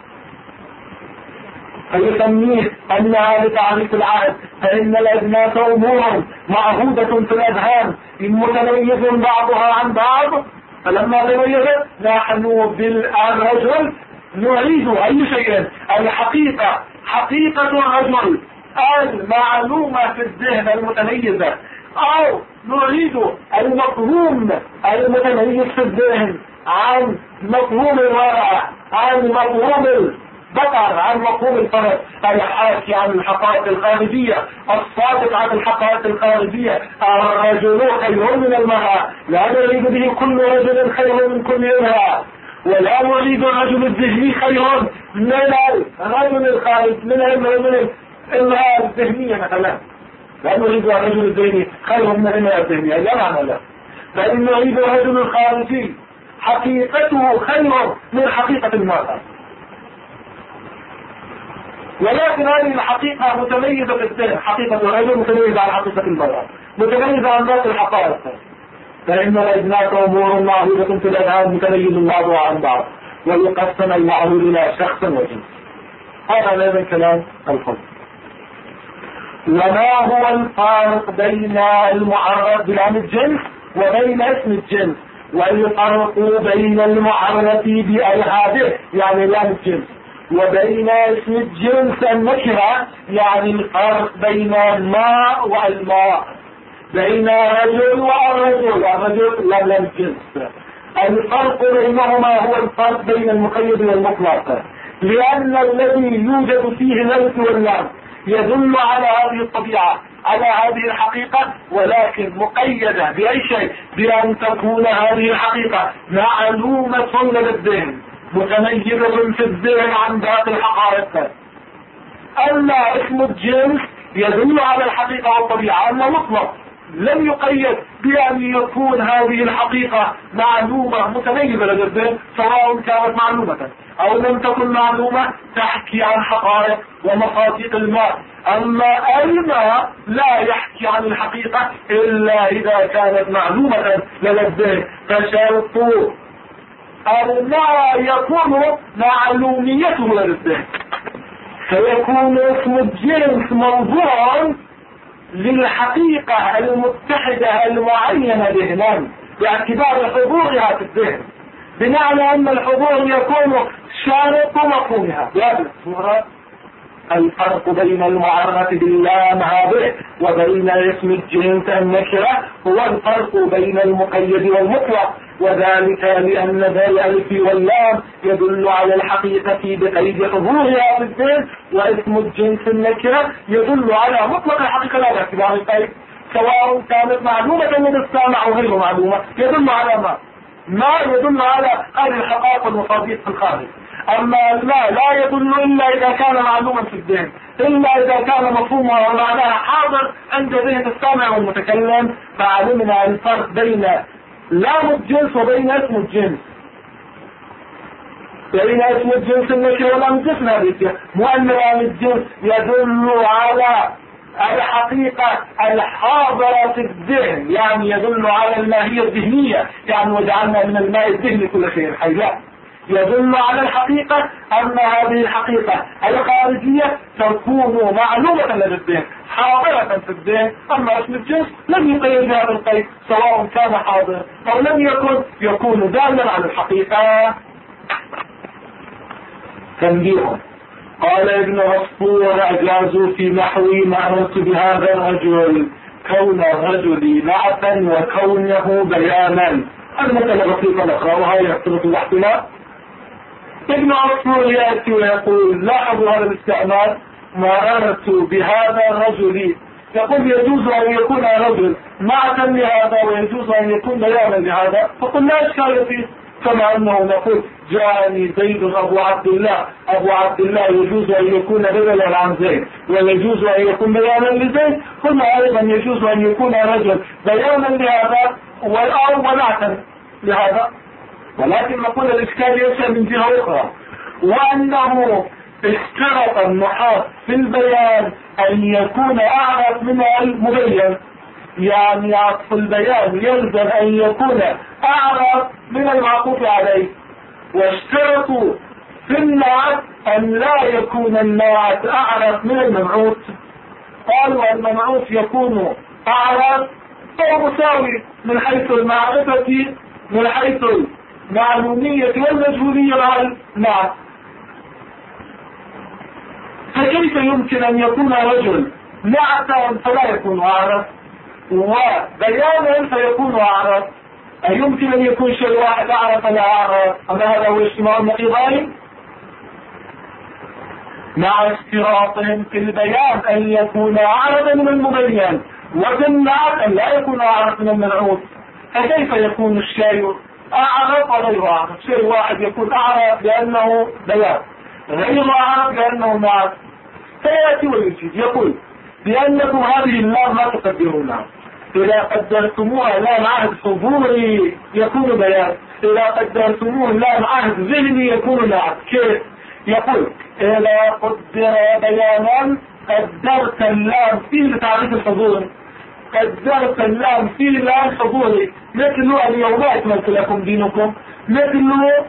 فيسميه أنها لتعريف العهد، فإن الأجناس أمور معهودة في الأذهان متميز بعضها عن بعض. فلما تميزت نحن بالرجل نعيد أي شيء الحقيقة، حقيقة الرجل المعلومة في الذهن المتميزة، أو نعيد المفهوم المتميز في الذهن عن مفهوم الورع، عن مفهوم البقر، عن مفهوم الفرد، الحاكي عن الحقائق الخارجية، الصادق عن الحقائق الخارجية. الرجل خير من المرأة، لا نريد به كل رجل خير من كل امرأة، ولا نريد الرجل الذهني خير من الرجل الخارج، من الامرأة الذهنية مثلا. لا نريد الرجل الذهني خير من الامرأة الذهنية، لا معنى له. فإن نريد الرجل الخارجي حقيقته خير من حقيقة المرأة، ولكن هذه الحقيقة متميزة في الذهن، حقيقة الرجل متميزة عن حقيقة المرأة، متميزة عن باقي الحقائق. فإن الأجناس أمور معهودة في الأذهان متميز بعضها عن بعض، ويقسم المعهود إلى شخص وجنس. هذا أيضا كلام الخلق. وما هو الفارق بين المعرف بلام الجنس وبين اسم الجنس؟ والفرق بين المعرف بألهابه يعني لام الجنس، وبين اسم الجنس النكرة يعني الفرق بين الماء والماء، بين رجل والرجل، الرجل لام الجنس. الفرق بينهما هو الفرق بين المقيد والمطلق، لأن الذي يوجد فيه الألف واللام يدل على هذه الطبيعة، على هذه الحقيقة، ولكن مقيدة بأي شيء؟ بأن تكون هذه الحقيقة معلومة لدى الذهن، متميزة في الذهن عن باقي الحقائق. أما اسم الجنس يدل على الحقيقة والطبيعة، أما مطلق لم يقيد بأن يكون هذه الحقيقة معلومة متميزة لدى الذهن، سواء كانت معلومة أو لم تكن معلومة، تحكي عن حقائق ومخاطيق الماء. أما الماء لا يحكي عن الحقيقة إلا إذا كانت معلومة لدى الذهن، فشرط الماء يكون معلوميته لدى الذهن، فيكون اسم الجنس موضوعا للحقيقة المتحدة المعينة ذهنا باعتبار حضورها في الذهن، بمعنى أن الحضور يكون شارط مفهومها. الفرق بين المعرف باللام هذه وبين اسم الجنس النكرة هو الفرق بين المقيد والمطلق، وذلك لأن ذا الألف واللام يدل على الحقيقة بقيد حضورها في الذهن، واسم الجنس النكرة يدل على مطلق الحقيقة لا باعتبار القيد، سواء كانت معلومة لدى السامع أو غير معلومة، يدل على ما يدل على هذه الحقائق والمصادق في الخارج. أما لا يدل إلا إذا كان معلوما في الذهن، إلا إذا كان مفهومها ومعناها حاضر عند ذهن السامع والمتكلم. فعلمنا الفرق بين لام الجنس وبين اسم الجنس، بين اسم الجنس النكرة ولام الجنس هذه، وأن لام الجنس يدل على الحقيقة الحاضرة في الذهن، يعني يدل على الماهية الذهنية، يعني وجعلنا من الماء الذهني كل شيء حي، لا، يدل على الحقيقة أن هذه الحقيقة الخارجية تكون معلومة لدى الذهن، حاضرة في الذهن. أما اسم الجنس لم يقيد بهذا القيد، سواء كان حاضر أو لم يكون دالا على الحقيقة. تنبيه: قال ابن عصفور أجازوا في نحوي معنت بهذا الرجل كون الرجل نعتا وكونه بيانا. المسألة بسيطة نقرأها يختلط الاحتمال. ابن عصفور يأتي ويقول لاحظوا هذا الاستعمال مررت بهذا الرجل، يقول يجوز أن يكون رجل نعتا لهذا ويجوز أن يكون بيانا لهذا، فقل لا إشكال فيه. كما أنه نقول جاءني زيد أبو عبد الله، أبو عبد الله يجوز أن يكون بدلا عن زيد ويجوز أن يكون بيانا لزيد، قلنا أيضا يجوز أن يكون رجل بيانا لهذا أو نعتا لهذا. ولكن نقول الإشكال يشأ من جهة أخرى، وأنه اشترط النحاة في البيان أن يكون أعرف من المبين، يعني عطف البيان يلزم أن يكون أعرف من المعطوف عليه، واشترطوا في النعت أن لا يكون النعت أعرف من المنعوت. قالوا المنعوت يكون أعرف فهو مساوي من حيث المعرفة من حيث المعلومية والمجهولية مع النعت. فكيف يمكن أن يكون رجل نعتا فلا يكون أعرف وبيانا فيكون أعرف؟ أيمكن أن يكون شيء واحد أعرف لا أعرف؟ أما هذا هو اجتماع النقيضين؟ مع اشتراطهم في البيان أن يكون أعرف من المبين وفي النعت أن لا يكون أعرف من المنعوت، فكيف يكون الشيء أعرف وغير أعرف؟ شيء واحد يكون أعرف لأنه بيان، غير أعرف لأنه نعت. فيأتي ويجيب يقول لأنكم هذه اللام ما تقدرونها، إذا قدرتموها لام عهد حضوري يكون بيان، إذا قدرتموه لام عهد ذهني يكون نعت. كيف؟ يقول إذا قدر بيانا قدرت اللام فيه لتعريف الحضور، قدرت اللام فيه لام حضوري، مثل اليوم أكملت لكم دينكم، مثل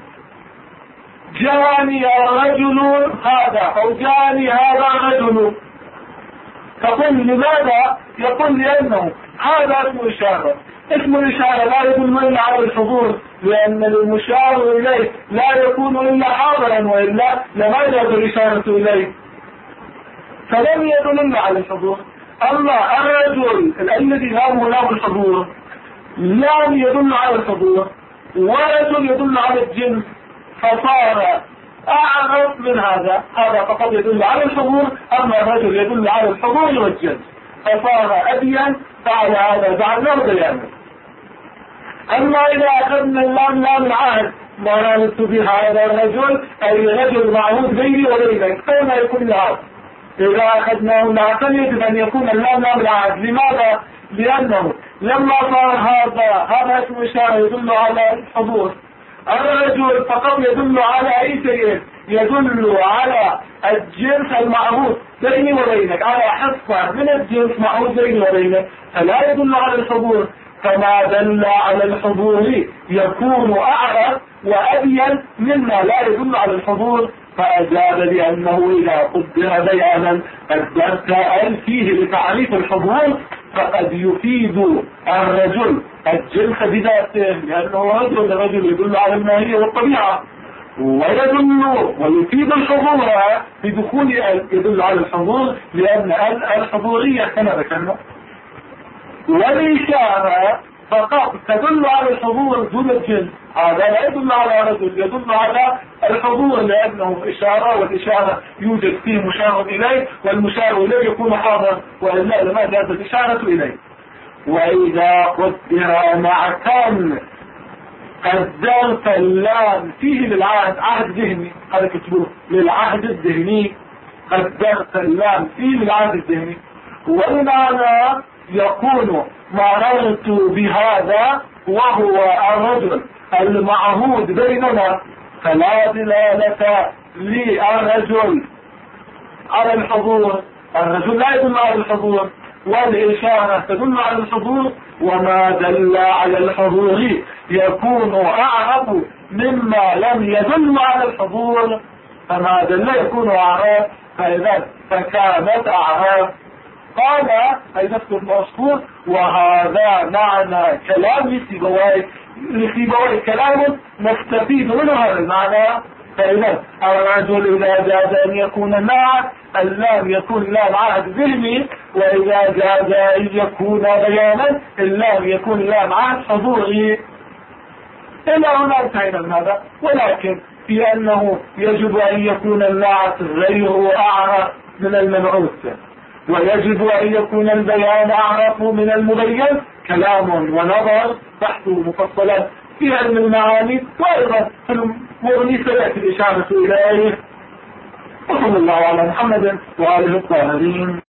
جاني الرجل هذا أو جاني هذا الرجل. تقول لماذا؟ يقول لأنه هذا اسم إشارة، اسم الإشارة لا يدل إلا على الحضور، لأن المشار إليه لا يكون إلا حاضرا وإلا لما يدل الإشارة إليه، فلم يدل إلا على الحضور. أما الرجل الذي لامه لام الحضور لام يدل على الحضور، ورجل يدل على الجنس، فصار أعرف من هذا فقد يدل على الحضور، أما الرجل يدل على الحضور والجنس فصار أبين، فعلى هذا جعلناه بيانا. أما إذا أخذنا اللام لام العهد مررت بهذا الرجل أي رجل معهود بيني وبينك، فما يكون العهد؟ إذا أخذناه نعتمد يجب أن يكون اللام لام العهد. لماذا؟ لأنه لما صار هذا اسم إشارة يدل على الحضور، الرجل فقط يدل على أي شيء، يدل على الجنس المعهود بيني وبينك، على حصة من الجنس معهود بيني وبينك، فلا يدل على الحضور. فما دل على الحضور يكون أعرف وأبين مما لا يدل على الحضور. فأجاب بأنه إذا قدر بيانا قدرت أن فيه لتعريف الحضور فقد يفيد الرجل الجنس بذاته، لأنه رجل يدل على الماهية والطبيعة، ويفيد الحضور بدخول يدل على الحضور، لأن الحضورية كما ذكرنا. والإشارة فقط تدل على الحضور دون الجنس، هذا لا يدل على رجل، يدل على الحضور لأنه إشارة، والإشارة يوجد فيه مشار إليه، والمشار إليه يكون حاضر، وإلا لما جاءت الإشارة إليه. وإذا قدر معكا قدرت اللام فيه للعهد، عهد ذهني، هذا كتبوه للعهد الذهني، قدرت اللام فيه للعهد الذهني، والمعنى يكون مررت بهذا وهو الرجل المعهود بيننا، فلا دلالة للرجل على الحضور، الرجل لا يدل على الحضور، والإشارة تدل على الحضور، وما دل على الحضور يكون أعرف مما لم يدل على الحضور، فما دل يكون أعرف، فإذا فكانت أعرف. قال أي نفس المذكور، وهذا معنى كلام سيبويه كلام نستفيد منه هذا المعنى، فإذا الرجل إذا جاز أن يكون نعت اللام يكون لام عهد ذهني، وإذا جاز أن يكون بيانا اللام يكون لام عهد حضوري. إلى هنا انتهينا من هذا، ولكن في أنه يجب أن يكون النعت غير أعرف من المنعوت، ويجب أن يكون البيان أعرف من المبين، كلام ونظر بحث مفصلا في علم المعاني، وأيضا في المغني سيأتي الإشارة إليه. وصلى الله على محمد وآله الطاهرين.